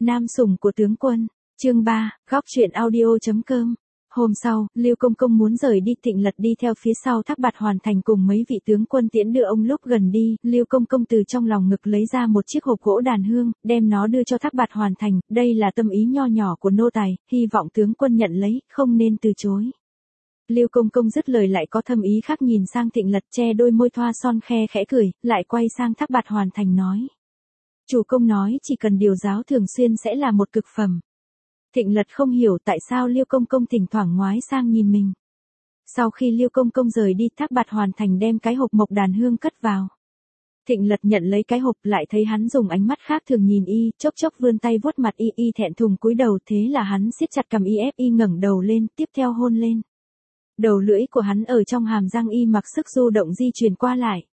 Nam sủng của tướng quân, chương 3, góc truyện audio.com. Hôm sau, Lưu Công Công muốn rời đi, Thịnh Lật đi theo phía sau Thác Bạt hoàn thành cùng mấy vị tướng quân tiễn đưa ông. Lúc gần đi, Lưu Công Công từ trong lòng ngực lấy ra một chiếc hộp gỗ đàn hương, đem nó đưa cho Thác Bạt hoàn thành, đây là tâm ý nho nhỏ của nô tài, hy vọng tướng quân nhận lấy, không nên từ chối. Lưu Công Công dứt lời lại có thâm ý khác nhìn sang Thịnh Lật, che đôi môi thoa son khe khẽ cười, lại quay sang Thác Bạt hoàn thành nói. Chủ công nói chỉ cần điều giáo thường xuyên sẽ là một cực phẩm. Thịnh Lật không hiểu tại sao Lưu Công Công thỉnh thoảng ngoái sang nhìn mình. Sau khi Lưu Công Công rời đi, Thác Bạt hoàn thành đem cái hộp mộc đàn hương cất vào. Thịnh Lật nhận lấy cái hộp, lại thấy hắn dùng ánh mắt khác thường nhìn y, chốc chốc vươn tay vuốt mặt y thẹn thùng cúi đầu, thế là hắn siết chặt cằm y ép y ngẩng đầu lên, tiếp theo hôn lên. Đầu lưỡi của hắn ở trong hàm răng y mặc sức du động di chuyển qua lại.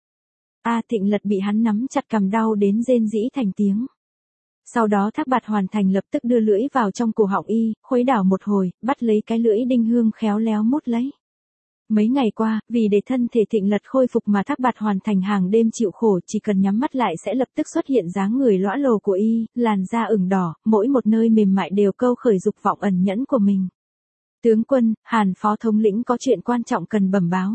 Thịnh Lật bị hắn nắm chặt cằm đau đến rên rỉ thành tiếng. Sau đó Thác Bạt hoàn thành lập tức đưa lưỡi vào trong cổ họng y, khuấy đảo một hồi, bắt lấy cái lưỡi đinh hương khéo léo mút lấy. Mấy ngày qua, vì để thân thể Thịnh Lật khôi phục mà Thác Bạt hoàn thành hàng đêm chịu khổ, chỉ cần nhắm mắt lại sẽ lập tức xuất hiện dáng người lõa lồ của y, làn da ửng đỏ, mỗi một nơi mềm mại đều câu khởi dục vọng ẩn nhẫn của mình. Tướng quân, Hàn phó thống lĩnh có chuyện quan trọng cần bẩm báo.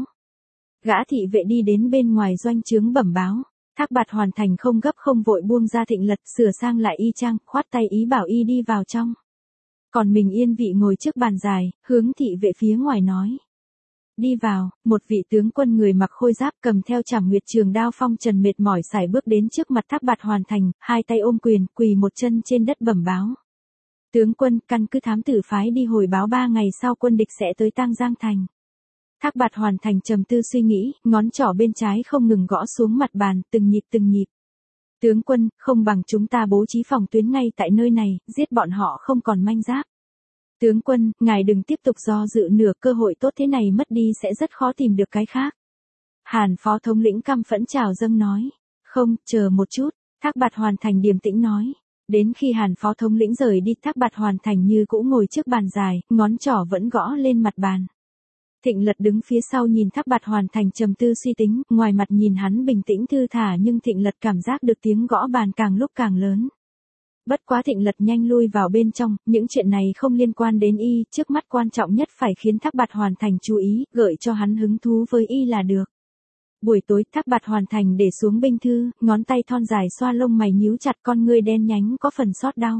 Gã thị vệ đi đến bên ngoài doanh trướng bẩm báo. Thác Bạt hoàn thành không gấp không vội buông ra Thịnh Lật, sửa sang lại y trang, khoát tay ý bảo y đi vào trong. Còn mình yên vị ngồi trước bàn dài, hướng thị vệ phía ngoài nói. Đi vào, một vị tướng quân người mặc khôi giáp cầm theo trảm nguyệt trường đao phong trần mệt mỏi sải bước đến trước mặt Thác Bạt hoàn thành, hai tay ôm quyền, quỳ một chân trên đất bẩm báo. Tướng quân, căn cứ thám tử phái đi hồi báo 3 ngày sau quân địch sẽ tới Tang Giang thành. Thác Bạt hoàn thành trầm tư suy nghĩ, ngón trỏ bên trái không ngừng gõ xuống mặt bàn, từng nhịp từng nhịp. Tướng quân, không bằng chúng ta bố trí phòng tuyến ngay tại nơi này, giết bọn họ không còn manh giáp. Tướng quân, ngài đừng tiếp tục do dự, nửa cơ hội tốt thế này mất đi sẽ rất khó tìm được cái khác. Hàn phó thống lĩnh căm phẫn trào dâng nói. Không, chờ một chút, Thác Bạt hoàn thành điềm tĩnh nói. Đến khi Hàn phó thống lĩnh rời đi, Thác Bạt hoàn thành như cũ ngồi trước bàn dài, ngón trỏ vẫn gõ lên mặt bàn. Thịnh Lật đứng phía sau nhìn Thác Bạt hoàn thành trầm tư suy tính, ngoài mặt nhìn hắn bình tĩnh thư thả nhưng Thịnh Lật cảm giác được tiếng gõ bàn càng lúc càng lớn. Bất quá Thịnh Lật nhanh lui vào bên trong, những chuyện này không liên quan đến y, trước mắt quan trọng nhất phải khiến Thác Bạt hoàn thành chú ý, gợi cho hắn hứng thú với y là được. Buổi tối, Thác Bạt hoàn thành để xuống binh thư, ngón tay thon dài xoa lông mày nhíu chặt, con ngươi đen nhánh có phần xót đau.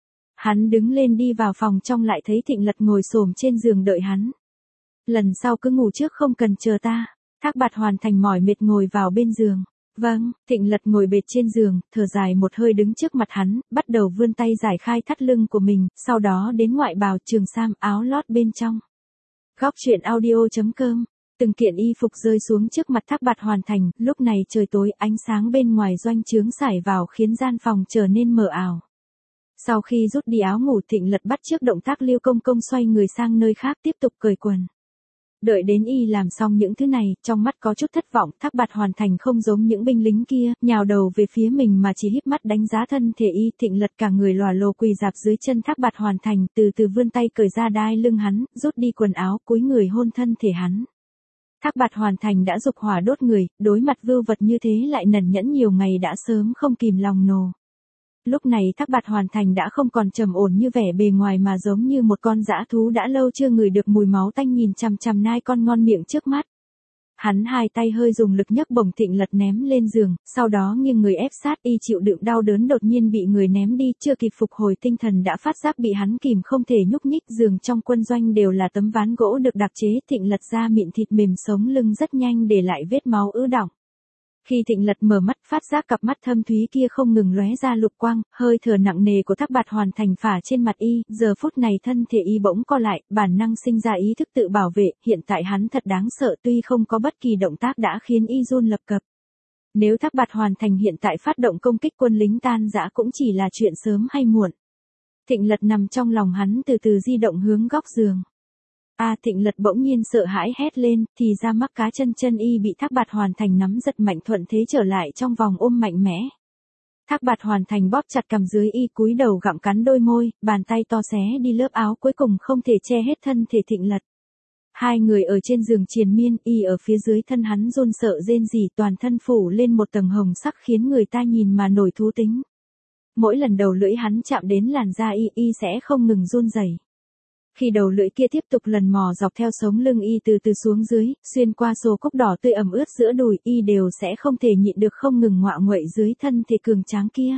Hắn đứng lên đi vào phòng trong, lại thấy Thịnh Lật ngồi xổm trên giường đợi hắn. Lần sau cứ ngủ trước không cần chờ ta. Thác Bạt hoàn thành mỏi mệt ngồi vào bên giường. Vâng, Thịnh Lật ngồi bệt trên giường, thở dài một hơi đứng trước mặt hắn, bắt đầu vươn tay giải khai thắt lưng của mình, sau đó đến ngoại bào, trường sam, áo lót bên trong. Góc truyện audio.com. Từng kiện y phục rơi xuống trước mặt Thác Bạt hoàn thành, lúc này trời tối, ánh sáng bên ngoài doanh trướng sải vào khiến gian phòng trở nên mờ ảo. Sau khi rút đi áo ngủ, Thịnh Lật bắt chước động tác Lưu Công Công xoay người sang nơi khác tiếp tục cởi quần. Đợi đến y làm xong những thứ này, trong mắt có chút thất vọng, Thác Bạt hoàn thành không giống những binh lính kia, nhào đầu về phía mình mà chỉ híp mắt đánh giá thân thể y. Thịnh Lật cả người lòa lồ quỳ rạp dưới chân Thác Bạt hoàn thành, từ từ vươn tay cởi ra đai lưng hắn, rút đi quần áo, cúi người hôn thân thể hắn. Thác Bạt hoàn thành đã dục hỏa đốt người, đối mặt vưu vật như thế lại nẩn nhẫn nhiều ngày đã sớm không kìm lòng nồ. Lúc này Thác Bạt hoàn thành đã không còn trầm ổn như vẻ bề ngoài mà giống như một con dã thú đã lâu chưa ngửi được mùi máu tanh nhìn chằm chằm nai con ngon miệng trước mắt. Hắn hai tay hơi dùng lực nhấc bổng Thịnh Lật ném lên giường, sau đó nghiêng người ép sát y, chịu đựng đau đớn đột nhiên bị người ném đi, chưa kịp phục hồi tinh thần đã phát giác bị hắn kìm không thể nhúc nhích. Giường trong quân doanh đều là tấm ván gỗ được đặc chế, Thịnh Lật da mịn thịt mềm, sống lưng rất nhanh để lại vết máu ứ đọng. Khi Thịnh Lật mở mắt, phát giác cặp mắt thâm thúy kia không ngừng lóe ra lục quang, hơi thở nặng nề của Thác Bạt hoàn thành phả trên mặt y, giờ phút này thân thể y bỗng co lại, bản năng sinh ra ý thức tự bảo vệ, hiện tại hắn thật đáng sợ, tuy không có bất kỳ động tác đã khiến y run lập cập. Nếu Thác Bạt hoàn thành hiện tại phát động công kích quân lính tan rã cũng chỉ là chuyện sớm hay muộn. Thịnh Lật nằm trong lòng hắn từ từ di động hướng góc giường. Thịnh Lật bỗng nhiên sợ hãi hét lên, thì ra mắc cá chân y bị Thác Bạt hoàn thành nắm giật mạnh, thuận thế trở lại trong vòng ôm mạnh mẽ. Thác Bạt hoàn thành bóp chặt cằm dưới y, cúi đầu gặm cắn đôi môi, bàn tay to xé đi lớp áo cuối cùng không thể che hết thân thể Thịnh Lật. Hai người ở trên giường triền miên, y ở phía dưới, thân hắn run sợ rên rỉ, toàn thân phủ lên một tầng hồng sắc khiến người ta nhìn mà nổi thú tính. Mỗi lần đầu lưỡi hắn chạm đến làn da y sẽ không ngừng run rẩy. Khi đầu lưỡi kia tiếp tục lần mò dọc theo sống lưng y từ từ xuống dưới, xuyên qua xô cúc đỏ tươi ẩm ướt giữa đùi y đều sẽ không thể nhịn được không ngừng ngoạ nguậy dưới thân thể cường tráng kia.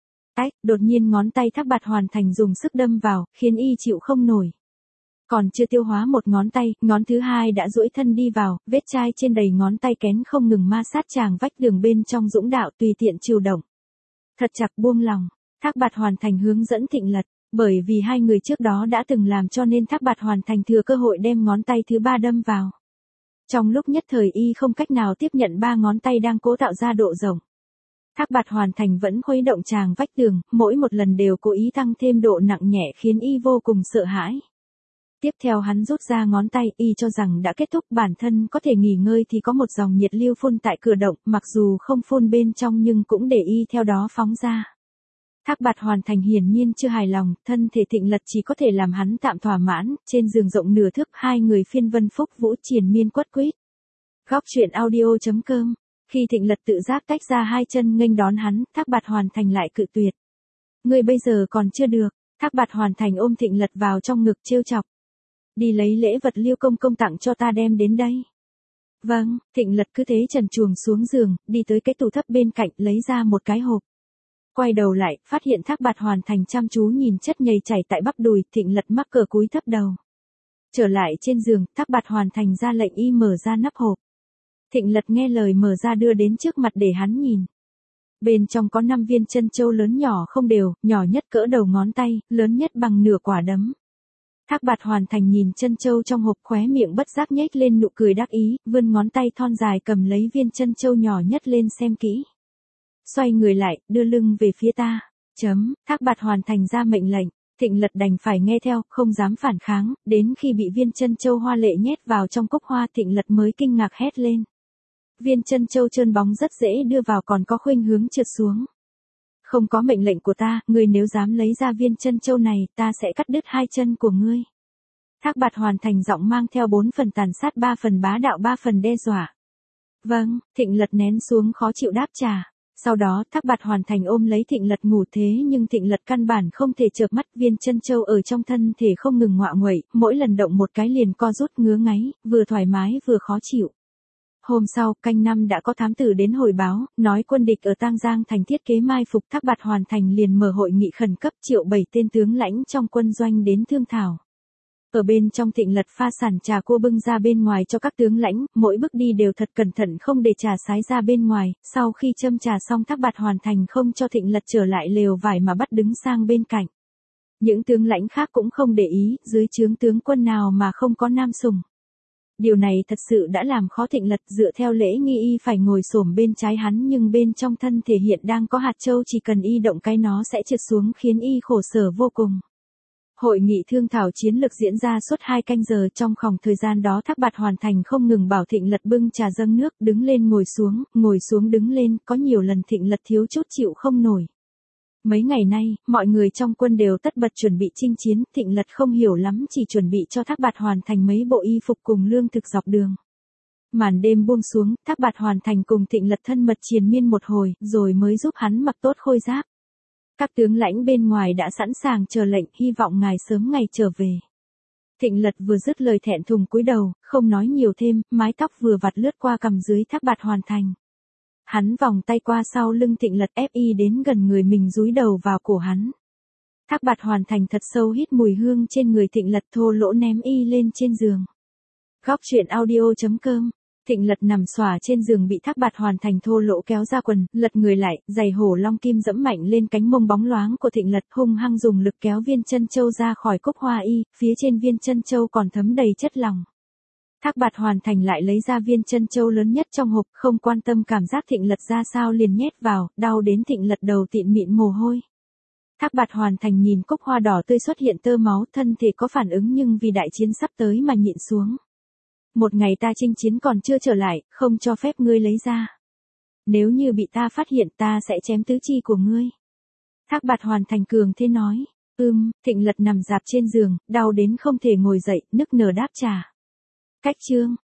Đột nhiên ngón tay Thác Bạt Hoàn Thành dùng sức đâm vào, khiến y chịu không nổi. Còn chưa tiêu hóa một ngón tay, ngón thứ hai đã duỗi thân đi vào, vết chai trên đầy ngón tay kén không ngừng ma sát tràng vách đường bên trong dũng đạo tùy tiện chiều động. Thật chặt buông lòng, Thác Bạt Hoàn Thành hướng dẫn Thịnh Lật, bởi vì hai người trước đó đã từng làm cho nên Thác Bạt Hoàn Thành thừa cơ hội đem ngón tay thứ ba đâm vào. Trong lúc nhất thời y không cách nào tiếp nhận ba ngón tay đang cố tạo ra độ rộng. Thác Bạt Hoàn Thành vẫn khuấy động tràng vách tường, mỗi một lần đều cố ý tăng thêm độ nặng nhẹ khiến y vô cùng sợ hãi. Tiếp theo hắn rút ra ngón tay, y cho rằng đã kết thúc, bản thân có thể nghỉ ngơi thì có một dòng nhiệt lưu phun tại cửa động, mặc dù không phun bên trong nhưng cũng để y theo đó phóng ra. Thác Bạt Hoàn Thành hiển nhiên chưa hài lòng, thân thể Thịnh Lật chỉ có thể làm hắn tạm thỏa mãn, trên giường rộng nửa thước hai người phiên vân phúc vũ triền miên quất quýt. Góc truyện audio.com. Khi Thịnh Lật tự giác tách ra hai chân nghênh đón hắn, Thác Bạt Hoàn Thành lại cự tuyệt. Ngươi bây giờ còn chưa được. Thác Bạt Hoàn Thành ôm Thịnh Lật vào trong ngực trêu chọc. Đi lấy lễ vật Liêu công công tặng cho ta đem đến đây. Vâng, Thịnh Lật cứ thế trần truồng xuống giường, đi tới cái tủ thấp bên cạnh lấy ra một cái hộp. Quay đầu lại, phát hiện Thác Bạt Hoàn Thành chăm chú nhìn chất nhầy chảy tại bắp đùi, Thịnh Lật mắc cỡ cúi thấp đầu. Trở lại trên giường, Thác Bạt Hoàn Thành ra lệnh y mở ra nắp hộp. Thịnh Lật nghe lời mở ra đưa đến trước mặt để hắn nhìn. Bên trong có 5 viên chân châu lớn nhỏ không đều, nhỏ nhất cỡ đầu ngón tay, lớn nhất bằng nửa quả đấm. Thác Bạt Hoàn Thành nhìn chân châu trong hộp khóe miệng bất giác nhếch lên nụ cười đắc ý, vươn ngón tay thon dài cầm lấy viên chân châu nhỏ nhất lên xem kỹ. Xoay người lại, đưa lưng về phía ta. Thác Bạt Hoàn Thành ra mệnh lệnh, Thịnh Lật đành phải nghe theo, không dám phản kháng, đến khi bị viên chân châu hoa lệ nhét vào trong cúc hoa Thịnh Lật mới kinh ngạc hét lên. Viên chân châu trơn bóng rất dễ đưa vào còn có khuynh hướng trượt xuống. Không có mệnh lệnh của ta, ngươi nếu dám lấy ra viên chân châu này, ta sẽ cắt đứt hai chân của ngươi. Thác Bạt Hoàn Thành giọng mang theo 4 phần tàn sát 3 phần bá đạo 3 phần đe dọa. Vâng, Thịnh Lật nén xuống khó chịu đáp trả. Sau đó Thác Bạt Hoàn Thành ôm lấy Thịnh Lật ngủ thế nhưng Thịnh Lật căn bản không thể chợp mắt, viên chân châu ở trong thân thể không ngừng ngoạ nguậy, mỗi lần động một cái liền co rút ngứa ngáy, vừa thoải mái vừa khó chịu. Hôm sau, canh năm đã có thám tử đến hồi báo, nói quân địch ở Tang Giang thành thiết kế mai phục. Thác Bạt Hoàn Thành liền mở hội nghị khẩn cấp triệu 7 tên tướng lãnh trong quân doanh đến thương thảo. Ở bên trong Thịnh Lật pha sẵn trà cua bưng ra bên ngoài cho các tướng lãnh, mỗi bước đi đều thật cẩn thận không để trà sái ra bên ngoài, sau khi châm trà xong Thác Bạt Hoàn Thành không cho Thịnh Lật trở lại lều vải mà bắt đứng sang bên cạnh. Những tướng lãnh khác cũng không để ý, dưới trướng tướng quân nào mà không có nam sùng. Điều này thật sự đã làm khó Thịnh Lật, dựa theo lễ nghi y phải ngồi xổm bên trái hắn nhưng bên trong thân thể hiện đang có hạt châu, chỉ cần y động cái nó sẽ trượt xuống khiến y khổ sở vô cùng. Hội nghị thương thảo chiến lược diễn ra suốt 2 canh giờ, trong khoảng thời gian đó Thác Bạt Hoàn Thành không ngừng bảo Thịnh Lật bưng trà dâng nước, đứng lên ngồi xuống đứng lên, có nhiều lần Thịnh Lật thiếu chút chịu không nổi. Mấy ngày nay, mọi người trong quân đều tất bật chuẩn bị chinh chiến, Thịnh Lật không hiểu lắm chỉ chuẩn bị cho Thác Bạt Hoàn Thành mấy bộ y phục cùng lương thực dọc đường. Màn đêm buông xuống, Thác Bạt Hoàn Thành cùng Thịnh Lật thân mật triền miên một hồi, rồi mới giúp hắn mặc tốt khôi giáp. Các tướng lãnh bên ngoài đã sẵn sàng chờ lệnh, hy vọng ngài sớm ngày trở về. Thịnh Lật vừa dứt lời thẹn thùng cúi đầu, không nói nhiều thêm, mái tóc vừa vặt lướt qua cằm dưới Thác Bạt Hoàn Thành. Hắn vòng tay qua sau lưng Thịnh Lật ép y đến gần người mình dúi đầu vào cổ hắn. Thác Bạt Hoàn Thành thật sâu hít mùi hương trên người Thịnh Lật, thô lỗ ném y lên trên giường. Góc truyện audio.com. Thịnh Lật nằm xòa trên giường bị Thác Bạt Hoàn Thành thô lỗ kéo ra quần, lật người lại, giày hổ long kim dẫm mạnh lên cánh mông bóng loáng của Thịnh Lật, hung hăng dùng lực kéo viên chân châu ra khỏi cúc hoa y, phía trên viên chân châu còn thấm đầy chất lỏng. Thác Bạt Hoàn Thành lại lấy ra viên chân châu lớn nhất trong hộp, không quan tâm cảm giác Thịnh Lật ra sao liền nhét vào, đau đến Thịnh Lật đầu tịn mịn mồ hôi. Thác Bạt Hoàn Thành nhìn cúc hoa đỏ tươi xuất hiện tơ máu, thân thể có phản ứng nhưng vì đại chiến sắp tới mà nhịn xuống. Một ngày ta chinh chiến còn chưa trở lại, không cho phép ngươi lấy ra. Nếu như bị ta phát hiện ta sẽ chém tứ chi của ngươi. Thác Bạt Hoàn Thành cường thế nói. Thịnh Lật nằm rạp trên giường, đau đến không thể ngồi dậy, nức nở đáp trả. Cách chương.